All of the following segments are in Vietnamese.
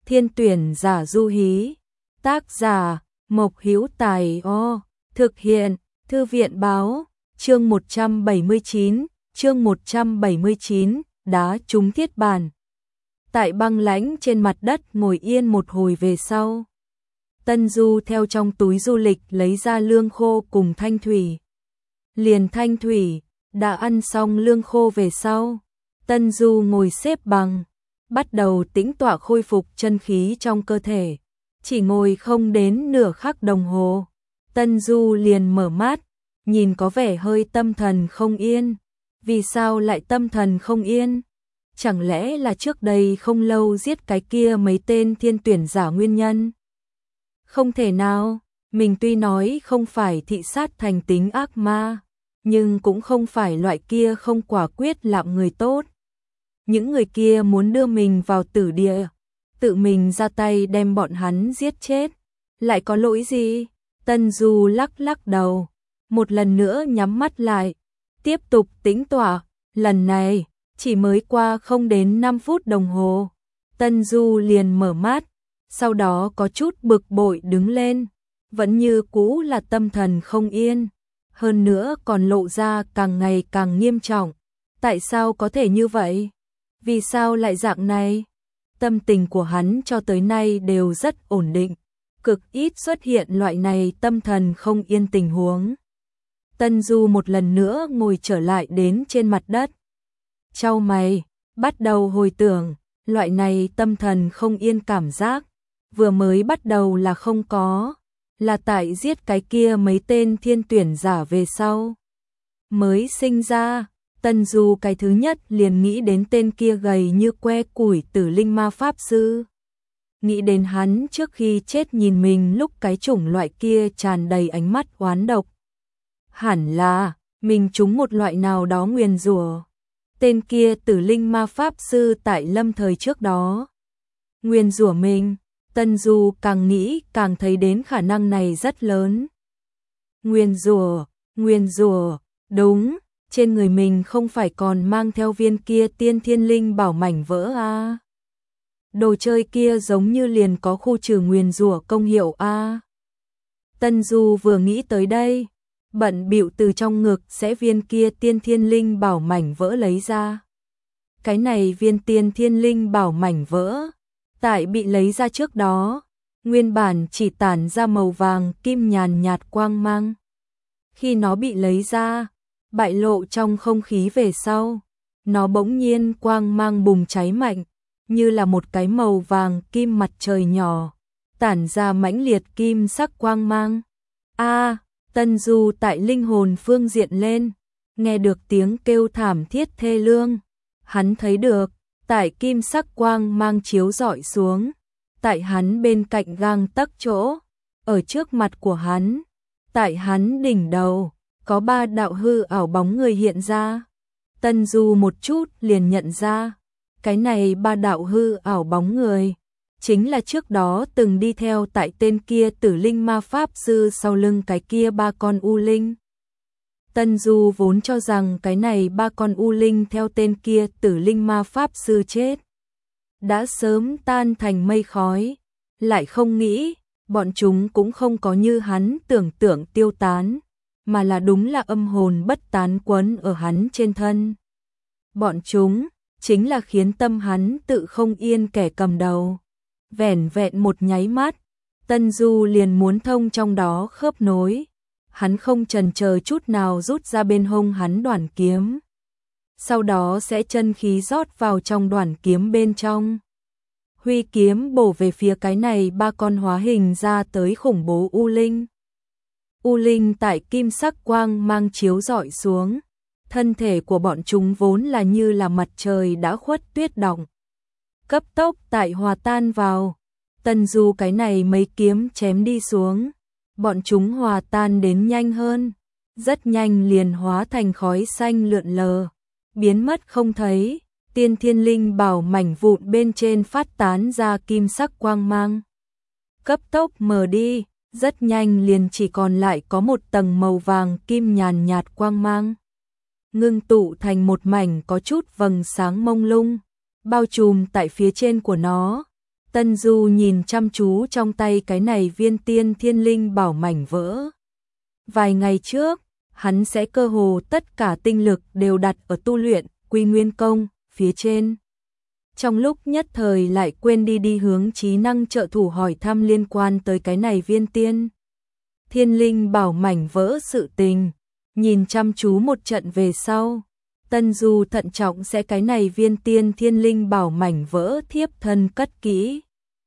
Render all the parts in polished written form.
Thiên tuyển giả du hí. Tác giả Mộc Hữu Tài. Thực hiện Thư viện báo. Chương 179, đá trúng thiết bàn. Tại băng lãnh trên mặt đất ngồi yên một hồi về sau, Tân Du theo trong túi du lịch lấy ra lương khô cùng thanh thủy. Liền thanh thủy, đã ăn xong lương khô về sau, Tân Du ngồi xếp bằng, bắt đầu tĩnh tọa khôi phục chân khí trong cơ thể. Chỉ ngồi không đến nửa khắc đồng hồ, Tân Du liền mở mắt, nhìn có vẻ hơi tâm thần không yên. Vì sao lại tâm thần không yên? Chẳng lẽ là trước đây không lâu giết cái kia mấy tên thiên tuyển giả nguyên nhân? Không thể nào, mình tuy nói không phải thị sát thành tính ác ma, nhưng cũng không phải loại kia không quả quyết làm người tốt. Những người kia muốn đưa mình vào tử địa, tự mình ra tay đem bọn hắn giết chết, lại có lỗi gì? Tân Du lắc lắc đầu, một lần nữa nhắm mắt lại, tiếp tục tĩnh tọa. Lần này, chỉ mới qua không đến 5 phút đồng hồ, Tân Du liền mở mắt, sau đó có chút bực bội đứng lên, vẫn như cũ là tâm thần không yên, hơn nữa còn lộ ra càng ngày càng nghiêm trọng. Tại sao có thể như vậy? Vì sao lại dạng này? Tâm tình của hắn cho tới nay đều rất ổn định, cực ít xuất hiện loại này tâm thần không yên tình huống. Tân Du một lần nữa ngồi trở lại đến trên mặt đất, chau mày, bắt đầu hồi tưởng, loại này tâm thần không yên cảm giác, vừa mới bắt đầu là không có, là tại giết cái kia mấy tên thiên tuyển giả về sau mới sinh ra. Tân Du cái thứ nhất liền nghĩ đến tên kia gầy như que củi Tử Linh Ma Pháp Sư. Nghĩ đến hắn trước khi chết nhìn mình lúc cái chủng loại kia tràn đầy ánh mắt oán độc. Hẳn là mình trúng một loại nào đó nguyền rủa. Tên kia Tử Linh Ma Pháp Sư tại lâm thời trước đó nguyền rủa mình. Tân Du càng nghĩ càng thấy đến khả năng này rất lớn. Nguyền rủa, đúng, trên người mình không phải còn mang theo viên kia tiên thiên linh bảo mảnh vỡ à? Đồ chơi kia giống như liền có khu trừ nguyền rủa công hiệu à? Tân Du vừa nghĩ tới đây, bận bịu từ trong ngực sẽ viên kia tiên thiên linh bảo mảnh vỡ lấy ra. Cái này viên tiên thiên linh bảo mảnh vỡ, tại bị lấy ra trước đó, nguyên bản chỉ tản ra màu vàng kim nhàn nhạt quang mang. Khi nó bị lấy ra, bại lộ trong không khí về sau, nó bỗng nhiên quang mang bùng cháy mạnh, như là một cái màu vàng kim mặt trời nhỏ, tản ra mãnh liệt kim sắc quang mang. Tân Du tại linh hồn phương diện lên, nghe được tiếng kêu thảm thiết thê lương. Hắn thấy được, tại kim sắc quang mang chiếu rọi xuống, tại hắn bên cạnh gang tấc chỗ, ở trước mặt của hắn, tại hắn đỉnh đầu, có 3 đạo hư ảo bóng người hiện ra. Tân Du một chút liền nhận ra, cái này 3 đạo hư ảo bóng người chính là trước đó từng đi theo tại tên kia Tử Linh Ma Pháp Sư sau lưng cái kia 3 con u linh. Tân Du vốn cho rằng cái này 3 con u linh theo tên kia Tử Linh Ma Pháp Sư chết đã sớm tan thành mây khói, lại không nghĩ bọn chúng cũng không có như hắn tưởng tượng tiêu tán, mà là đúng là âm hồn bất tán quấn ở hắn trên thân. Bọn chúng chính là khiến tâm hắn tự không yên kẻ cầm đầu. Vẻn vẹn một nháy mắt, Tân Du liền muốn thông trong đó khớp nối. Hắn không chần chờ chút nào rút ra bên hông hắn đoản kiếm. Sau đó sẽ chân khí rót vào trong đoản kiếm bên trong. Huy kiếm bổ về phía cái này 3 con hóa hình ra tới khủng bố u linh. U linh tại kim sắc quang mang chiếu rọi xuống. Thân thể của bọn chúng vốn là như là mặt trời đã khuất tuyết động, cấp tốc tại hòa tan vào. Tân Du cái này mấy kiếm chém đi xuống, bọn chúng hòa tan đến nhanh hơn, rất nhanh liền hóa thành khói xanh lượn lờ, biến mất không thấy. Tiên thiên linh bảo mảnh vụn bên trên phát tán ra kim sắc quang mang, cấp tốc mờ đi, rất nhanh liền chỉ còn lại có một tầng màu vàng kim nhàn nhạt quang mang, ngưng tụ thành một mảnh có chút vầng sáng mông lung, bao trùm tại phía trên của nó. Tân Du nhìn chăm chú trong tay cái này viên tiên thiên linh bảo mảnh vỡ. Vài ngày trước, hắn sẽ cơ hồ tất cả tinh lực đều đặt ở tu luyện Quy Nguyên Công phía trên. Trong lúc nhất thời lại quên đi hướng trí năng trợ thủ hỏi thăm liên quan tới cái này viên tiên thiên linh bảo mảnh vỡ sự tình. Nhìn chăm chú một trận về sau, Tân Du thận trọng sẽ cái này viên tiên thiên linh bảo mảnh vỡ thiếp thân cất kỹ.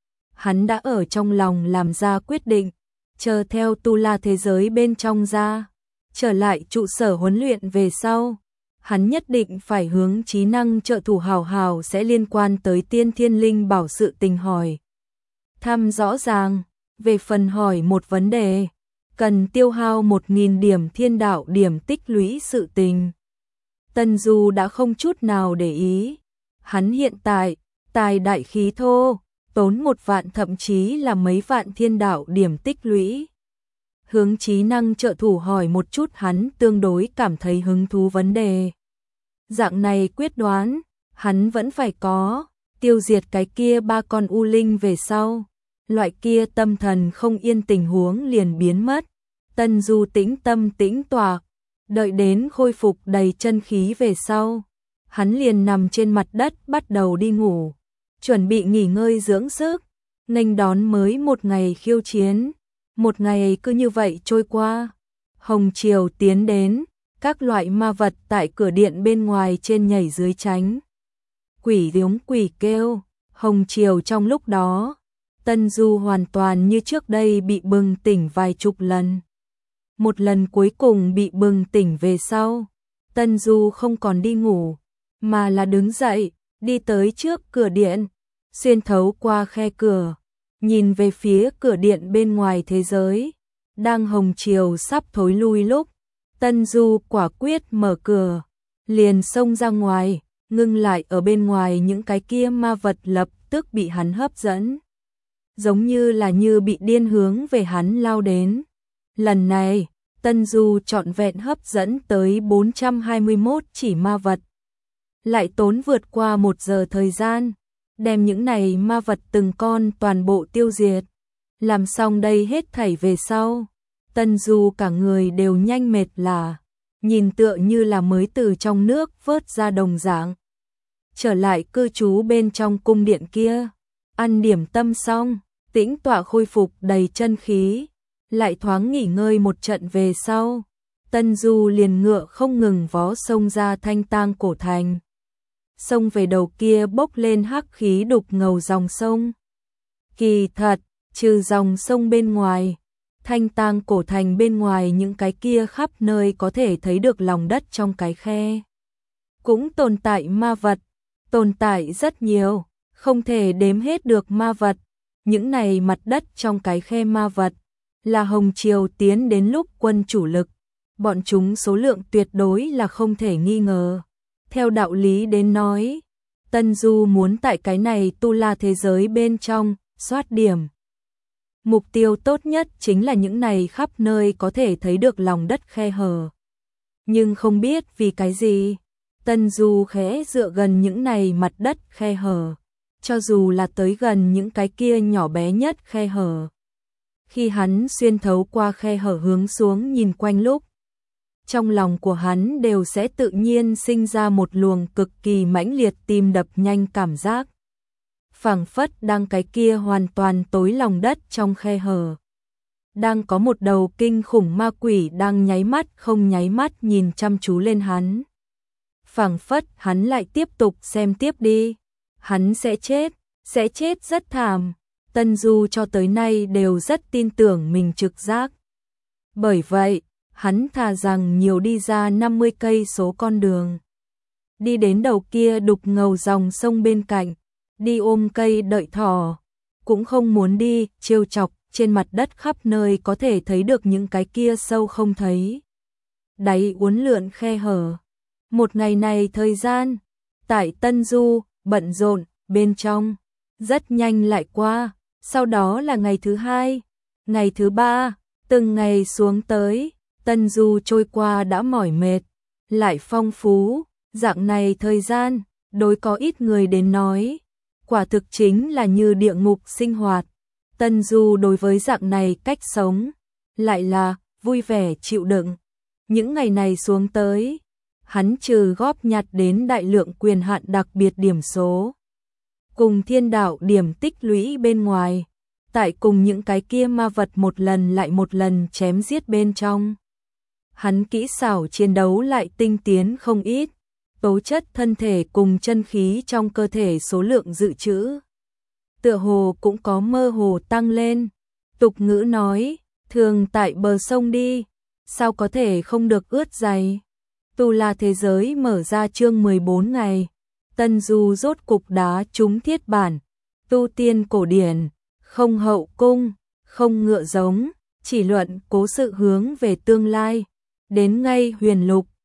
Hắn đã ở trong lòng làm ra quyết định, chờ theo tu la thế giới bên trong ra, trở lại trụ sở huấn luyện về sau. Hắn nhất định phải hướng trí năng trợ thủ hào hào sẽ liên quan tới tiên thiên linh bảo sự tình hỏi thăm rõ ràng. Về phần hỏi một vấn đề, cần tiêu hao 1000 điểm thiên đạo điểm tích lũy sự tình, Tân Du đã không chút nào để ý. Hắn hiện tại, tài đại khí thô, tốn 1 vạn thậm chí là mấy vạn thiên đạo điểm tích lũy. Hướng trí năng trợ thủ hỏi một chút hắn tương đối cảm thấy hứng thú vấn đề. Dạng này quyết đoán, hắn vẫn phải có, tiêu diệt cái kia 3 con u linh về sau. Loại kia tâm thần không yên tình huống liền biến mất. Tân Du tĩnh tâm tĩnh tọa, đợi đến khôi phục đầy chân khí về sau. Hắn liền nằm trên mặt đất bắt đầu đi ngủ, chuẩn bị nghỉ ngơi dưỡng sức, nghênh đón mới một ngày khiêu chiến. Một ngày cứ như vậy trôi qua. Hồng chiều tiến đến, các loại ma vật tại cửa điện bên ngoài trên nhảy dưới tránh. Quỷ giống quỷ kêu, hồng chiều trong lúc đó, Tân Du hoàn toàn như trước đây bị bừng tỉnh vài chục lần. Một lần cuối cùng bị bừng tỉnh về sau, Tân Du không còn đi ngủ, mà là đứng dậy, đi tới trước cửa điện, xuyên thấu qua khe cửa, nhìn về phía cửa điện bên ngoài thế giới. Đang hồng chiều sắp thối lui lúc, Tân Du quả quyết mở cửa, liền xông ra ngoài, ngưng lại ở bên ngoài những cái kia ma vật lập tức bị hắn hấp dẫn. Giống như bị điên hướng về hắn lao đến. Lần này, Tân Du trọn vẹn hấp dẫn tới 421 chỉ ma vật. Lại tốn vượt qua 1 giờ thời gian, đem những này ma vật từng con toàn bộ tiêu diệt. Làm xong đây hết thảy về sau, Tân Du cả người đều nhanh mệt lả, nhìn tựa như là mới từ trong nước vớt ra đồng dạng. Trở lại cư trú bên trong cung điện kia, ăn điểm tâm xong, tĩnh tọa khôi phục đầy chân khí, lại thoáng nghỉ ngơi một trận về sau, Tân Du liền ngựa không ngừng vó xông ra Thanh Tang cổ thành. Xông về đầu kia bốc lên hắc khí đục ngầu dòng sông. Kỳ thật, trừ dòng sông bên ngoài, Thanh Tang cổ thành bên ngoài những cái kia khắp nơi có thể thấy được lòng đất trong cái khe. Cũng tồn tại ma vật, tồn tại rất nhiều, không thể đếm hết được ma vật. Những này mặt đất trong cái khe ma vật, là hồng chiều tiến đến lúc quân chủ lực. Bọn chúng số lượng tuyệt đối là không thể nghi ngờ. Theo đạo lý đến nói, Tân Du muốn tại cái này tu la thế giới bên trong, soát điểm. Mục tiêu tốt nhất chính là những này khắp nơi có thể thấy được lòng đất khe hở. Nhưng không biết vì cái gì, Tân Du khẽ dựa gần những này mặt đất khe hở, cho dù là tới gần những cái kia nhỏ bé nhất khe hở. Khi hắn xuyên thấu qua khe hở hướng xuống nhìn quanh lúc, trong lòng của hắn đều sẽ tự nhiên sinh ra một luồng cực kỳ mãnh liệt tim đập nhanh cảm giác. Phảng phất đang cái kia hoàn toàn tối lòng đất trong khe hở. Đang có một đầu kinh khủng ma quỷ đang nháy mắt không nháy mắt nhìn chăm chú lên hắn. Phảng phất hắn lại tiếp tục xem tiếp đi. Hắn sẽ chết rất thảm. Tân Du cho tới nay đều rất tin tưởng mình trực giác. Bởi vậy, hắn thà rằng nhiều đi ra 50 cây số con đường. Đi đến đầu kia đục ngầu dòng sông bên cạnh, đi ôm cây đợi thỏ, cũng không muốn đi trêu chọc trên mặt đất khắp nơi có thể thấy được những cái kia sâu không thấy đáy uốn lượn khe hở. Một ngày này thời gian, tại Tân Du, bận rộn, bên trong, rất nhanh lại qua, sau đó là ngày thứ 2, ngày thứ 3, từng ngày xuống tới, Tân Du trôi qua đã mỏi mệt, lại phong phú, dạng này thời gian, đối có ít người đến nói, Quả thực chính là như địa ngục sinh hoạt. Tân Du đối với dạng này cách sống, lại là vui vẻ chịu đựng. Những ngày này xuống tới, hắn trừ góp nhặt đến đại lượng quyền hạn đặc biệt điểm số, cùng thiên đạo điểm tích lũy bên ngoài, tại cùng những cái kia ma vật một lần lại một lần chém giết bên trong. Hắn kỹ xảo chiến đấu lại tinh tiến không ít, tố chất thân thể cùng chân khí trong cơ thể số lượng dự trữ tựa hồ cũng có mơ hồ tăng lên. Tục ngữ nói, thường tại bờ sông đi, sao có thể không được ướt giày. Tu La thế giới mở ra chương 14 ngày, Tân Du rốt cục đá trúng thiết bản, tu tiên cổ điển, không hậu cung, không ngựa giống, chỉ luận cố sự hướng về tương lai, đến ngay huyền lục,